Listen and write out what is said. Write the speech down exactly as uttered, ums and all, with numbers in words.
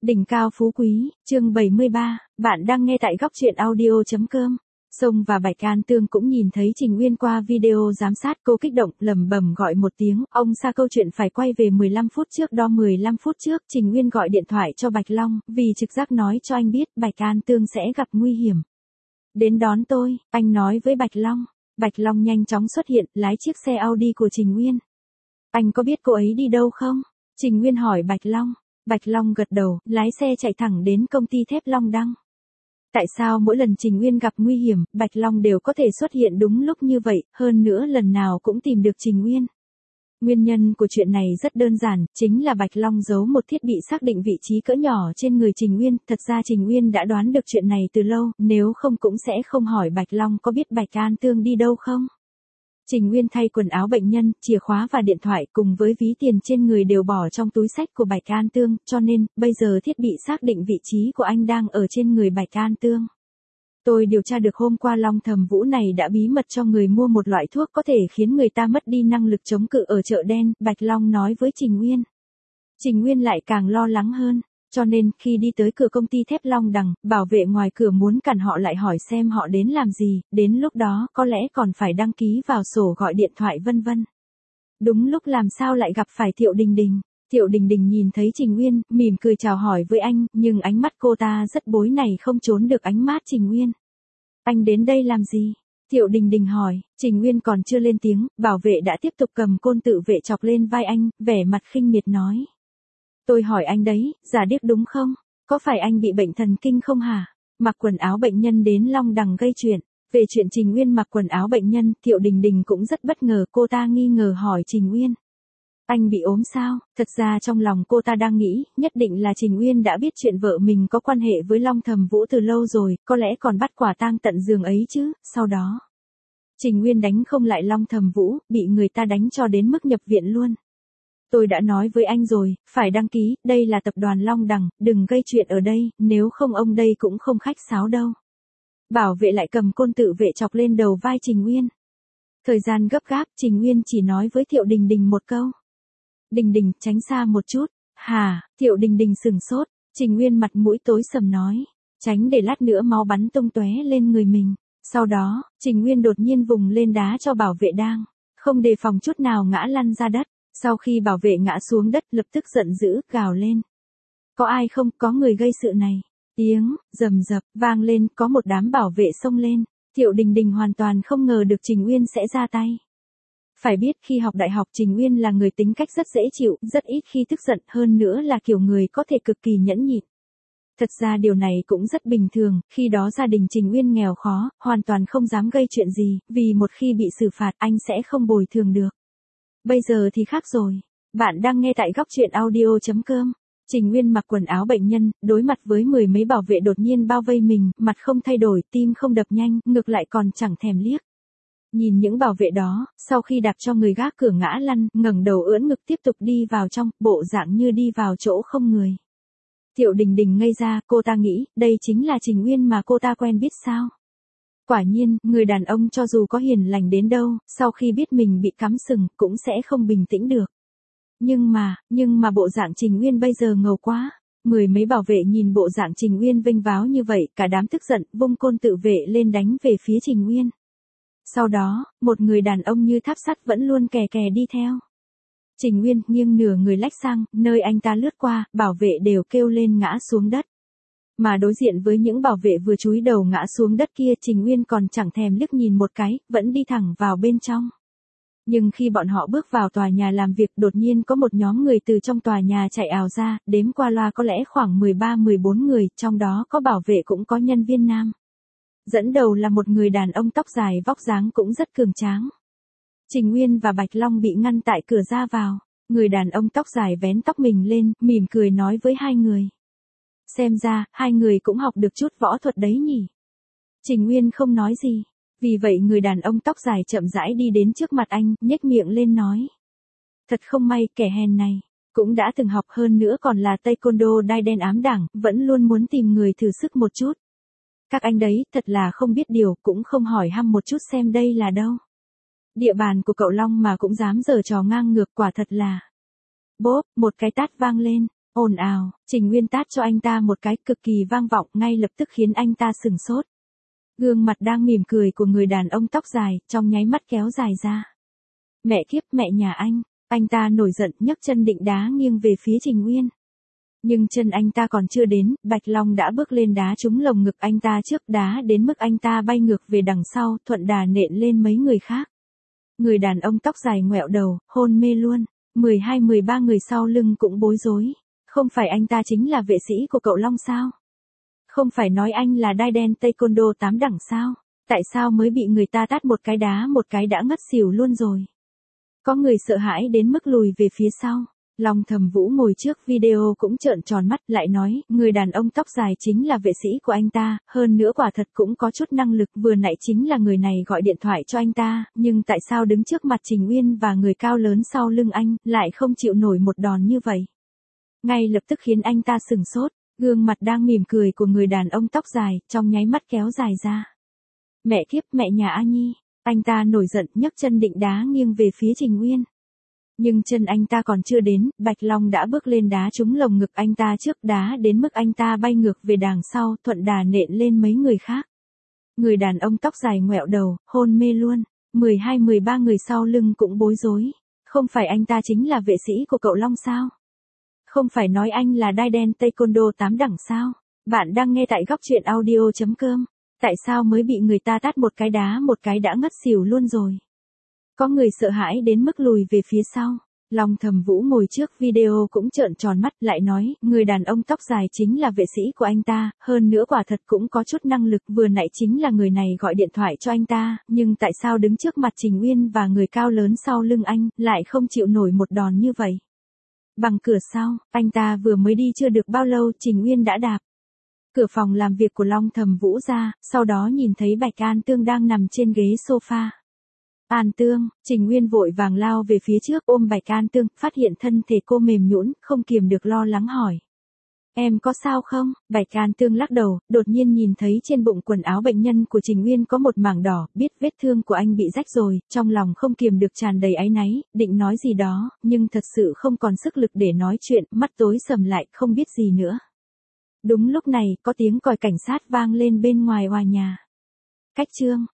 Đỉnh cao phú quý, chương bảy mươi ba, bạn đang nghe tại góc truyện audio.com. Sông và Bạch An Tương cũng nhìn thấy Trình Uyên qua video giám sát, cô kích động, lẩm bẩm gọi một tiếng, ông xa câu chuyện phải quay về mười lăm phút trước đó mười lăm phút trước, Trình Uyên gọi điện thoại cho Bạch Long, vì trực giác nói cho anh biết Bạch An Tương sẽ gặp nguy hiểm. Đến đón tôi, anh nói với Bạch Long. Bạch Long nhanh chóng xuất hiện, lái chiếc xe Audi của Trình Uyên. Anh có biết cô ấy đi đâu không? Trình Uyên hỏi Bạch Long. Bạch Long gật đầu, lái xe chạy thẳng đến công ty thép Long Đăng. Tại sao mỗi lần Trình Uyên gặp nguy hiểm, Bạch Long đều có thể xuất hiện đúng lúc như vậy, hơn nữa lần nào cũng tìm được Trình Uyên? Nguyên nhân của chuyện này rất đơn giản, chính là Bạch Long giấu một thiết bị xác định vị trí cỡ nhỏ trên người Trình Uyên, thật ra Trình Uyên đã đoán được chuyện này từ lâu, nếu không cũng sẽ không hỏi Bạch Long có biết Bạch An Tương đi đâu không. Trình Uyên thay quần áo bệnh nhân, chìa khóa và điện thoại cùng với ví tiền trên người đều bỏ trong túi xách của Bạch An Tương, cho nên, bây giờ thiết bị xác định vị trí của anh đang ở trên người Bạch An Tương. Tôi điều tra được hôm qua Long Thầm Vũ này đã bí mật cho người mua một loại thuốc có thể khiến người ta mất đi năng lực chống cự ở chợ đen, Bạch Long nói với Trình Uyên. Trình Uyên lại càng lo lắng hơn. Cho nên, khi đi tới cửa công ty thép Long Đằng, bảo vệ ngoài cửa muốn cản họ lại hỏi xem họ đến làm gì, đến lúc đó có lẽ còn phải đăng ký vào sổ gọi điện thoại vân vân. Đúng lúc làm sao lại gặp phải Thiệu Đình Đình. Thiệu Đình Đình nhìn thấy Trình Uyên, mỉm cười chào hỏi với anh, nhưng ánh mắt cô ta rất bối này không trốn được ánh mắt Trình Uyên. Anh đến đây làm gì? Thiệu Đình Đình hỏi, Trình Uyên còn chưa lên tiếng, bảo vệ đã tiếp tục cầm côn tự vệ chọc lên vai anh, vẻ mặt khinh miệt nói. Tôi hỏi anh đấy, giả điếc đúng không? Có phải anh bị bệnh thần kinh không hả? Mặc quần áo bệnh nhân đến Long Đằng gây chuyện. Về chuyện Trình Uyên mặc quần áo bệnh nhân, Thiệu Đình Đình cũng rất bất ngờ, cô ta nghi ngờ hỏi Trình Uyên. Anh bị ốm sao? Thật ra trong lòng cô ta đang nghĩ, nhất định là Trình Uyên đã biết chuyện vợ mình có quan hệ với Long Thầm Vũ từ lâu rồi, có lẽ còn bắt quả tang tận giường ấy chứ, sau đó. Trình Uyên đánh không lại Long Thầm Vũ, bị người ta đánh cho đến mức nhập viện luôn. Tôi đã nói với anh rồi, phải đăng ký, đây là tập đoàn Long Đằng, đừng gây chuyện ở đây, nếu không ông đây cũng không khách sáo đâu. Bảo vệ lại cầm côn tự vệ chọc lên đầu vai Trình Uyên. Thời gian gấp gáp, Trình Uyên chỉ nói với Thiệu Đình Đình một câu. Đình Đình, tránh xa một chút. Hà, Thiệu Đình Đình sừng sốt, Trình Uyên mặt mũi tối sầm nói. Tránh để lát nữa máu bắn tung tóe lên người mình. Sau đó, Trình Uyên đột nhiên vùng lên đá cho bảo vệ đang, không đề phòng chút nào ngã lăn ra đất. Sau khi bảo vệ ngã xuống đất lập tức giận dữ, gào lên. Có ai không, có người gây sự này. Tiếng, rầm rập, vang lên, có một đám bảo vệ xông lên. Thiệu Đình Đình hoàn toàn không ngờ được Trình Uyên sẽ ra tay. Phải biết khi học đại học Trình Uyên là người tính cách rất dễ chịu, rất ít khi tức giận, hơn nữa là kiểu người có thể cực kỳ nhẫn nhịn. Thật ra điều này cũng rất bình thường, khi đó gia đình Trình Uyên nghèo khó, hoàn toàn không dám gây chuyện gì, vì một khi bị xử phạt anh sẽ không bồi thường được. Bây giờ thì khác rồi. Bạn đang nghe tại góc truyện audio.com. Trình Uyên mặc quần áo bệnh nhân, đối mặt với mười mấy bảo vệ đột nhiên bao vây mình, mặt không thay đổi, tim không đập nhanh, ngược lại còn chẳng thèm liếc. Nhìn những bảo vệ đó, sau khi đạp cho người gác cửa ngã lăn, ngẩng đầu ưỡn ngực tiếp tục đi vào trong, bộ dạng như đi vào chỗ không người. Thiệu Đình Đình ngây ra, cô ta nghĩ, đây chính là Trình Uyên mà cô ta quen biết sao? Quả nhiên, người đàn ông cho dù có hiền lành đến đâu, sau khi biết mình bị cắm sừng, cũng sẽ không bình tĩnh được. Nhưng mà, nhưng mà bộ dạng Trình Uyên bây giờ ngầu quá. Mười mấy bảo vệ nhìn bộ dạng Trình Uyên vênh váo như vậy, cả đám tức giận, vung côn tự vệ lên đánh về phía Trình Uyên. Sau đó, một người đàn ông như tháp sắt vẫn luôn kè kè đi theo. Trình Uyên nghiêng nửa người lách sang, nơi anh ta lướt qua, bảo vệ đều kêu lên ngã xuống đất. Mà đối diện với những bảo vệ vừa chúi đầu ngã xuống đất kia, Trình Uyên còn chẳng thèm liếc nhìn một cái, vẫn đi thẳng vào bên trong. Nhưng khi bọn họ bước vào tòa nhà làm việc, đột nhiên có một nhóm người từ trong tòa nhà chạy ào ra, đếm qua loa có lẽ khoảng mười ba mười bốn người, trong đó có bảo vệ cũng có nhân viên nam. Dẫn đầu là một người đàn ông tóc dài vóc dáng cũng rất cường tráng. Trình Uyên và Bạch Long bị ngăn tại cửa ra vào. Người đàn ông tóc dài vén tóc mình lên, mỉm cười nói với hai người. Xem ra, hai người cũng học được chút võ thuật đấy nhỉ. Trình Uyên không nói gì. Vì vậy người đàn ông tóc dài chậm rãi đi đến trước mặt anh, nhếch miệng lên nói. Thật không may, kẻ hèn này, cũng đã từng học hơn nữa còn là taekwondo đai đen ám đẳng, vẫn luôn muốn tìm người thử sức một chút. Các anh đấy, thật là không biết điều, cũng không hỏi thăm một chút xem đây là đâu. Địa bàn của cậu Long mà cũng dám giở trò ngang ngược, quả thật là. Bốp, một cái tát vang lên. ồn ào, Trình Uyên tát cho anh ta một cái cực kỳ vang vọng ngay lập tức khiến anh ta sửng sốt. Gương mặt đang mỉm cười của người đàn ông tóc dài, trong nháy mắt kéo dài ra. Mẹ kiếp, mẹ nhà anh, anh ta nổi giận nhấc chân định đá nghiêng về phía Trình Uyên. Nhưng chân anh ta còn chưa đến, Bạch Long đã bước lên đá trúng lồng ngực anh ta trước, đá đến mức anh ta bay ngược về đằng sau, thuận đà nện lên mấy người khác. Người đàn ông tóc dài ngoẹo đầu, hôn mê luôn. mười hai mười ba người sau lưng cũng bối rối. Không phải anh ta chính là vệ sĩ của cậu Long sao? Không phải nói anh là đai đen taekwondo tám đẳng sao? Tại sao mới bị người ta tát một cái đá một cái đã ngất xỉu luôn rồi? Có người sợ hãi đến mức lùi về phía sau. Long Thầm Vũ ngồi trước video cũng trợn tròn mắt lại nói, người đàn ông tóc dài chính là vệ sĩ của anh ta, hơn nữa quả thật cũng có chút năng lực, vừa nãy chính là người này gọi điện thoại cho anh ta, nhưng tại sao đứng trước mặt Trình Uyên và người cao lớn sau lưng anh, lại không chịu nổi một đòn như vậy? Ngay lập tức khiến anh ta sửng sốt, gương mặt đang mỉm cười của người đàn ông tóc dài, trong nháy mắt kéo dài ra. Mẹ kiếp, mẹ nhà A Nhi, anh ta nổi giận nhấc chân định đá nghiêng về phía Trình Uyên. Nhưng chân anh ta còn chưa đến, Bạch Long đã bước lên đá trúng lồng ngực anh ta trước, đá đến mức anh ta bay ngược về đằng sau, thuận đà nện lên mấy người khác. Người đàn ông tóc dài ngoẹo đầu, hôn mê luôn. mười hai mười ba người sau lưng cũng bối rối. Không phải anh ta chính là vệ sĩ của cậu Long sao? Không phải nói anh là đai đen taekwondo tám đẳng sao? Bạn đang nghe tại góc truyện audio chấm com. Tại sao mới bị người ta tát một cái đá một cái đã ngất xỉu luôn rồi? Có người sợ hãi đến mức lùi về phía sau. Long Thầm Vũ ngồi trước video cũng trợn tròn mắt lại nói, người đàn ông tóc dài chính là vệ sĩ của anh ta, hơn nữa quả thật cũng có chút năng lực, vừa nãy chính là người này gọi điện thoại cho anh ta, nhưng tại sao đứng trước mặt Trình Uyên và người cao lớn sau lưng anh, lại không chịu nổi một đòn như vậy? Bằng cửa sau, anh ta vừa mới đi chưa được bao lâu, Trình Uyên đã đạp cửa phòng làm việc của Long Thầm Vũ ra, sau đó nhìn thấy Bạch An Tương đang nằm trên ghế sofa. An Tương, Trình Uyên vội vàng lao về phía trước ôm Bạch An Tương, phát hiện thân thể cô mềm nhũn, không kiềm được lo lắng hỏi. Em có sao không? Bạch An Tương lắc đầu, đột nhiên nhìn thấy trên bụng quần áo bệnh nhân của Trình Uyên có một mảng đỏ, biết vết thương của anh bị rách rồi, trong lòng không kiềm được tràn đầy áy náy, định nói gì đó, nhưng thật sự không còn sức lực để nói chuyện, mắt tối sầm lại, không biết gì nữa. Đúng lúc này, có tiếng còi cảnh sát vang lên bên ngoài tòa nhà. Cách chương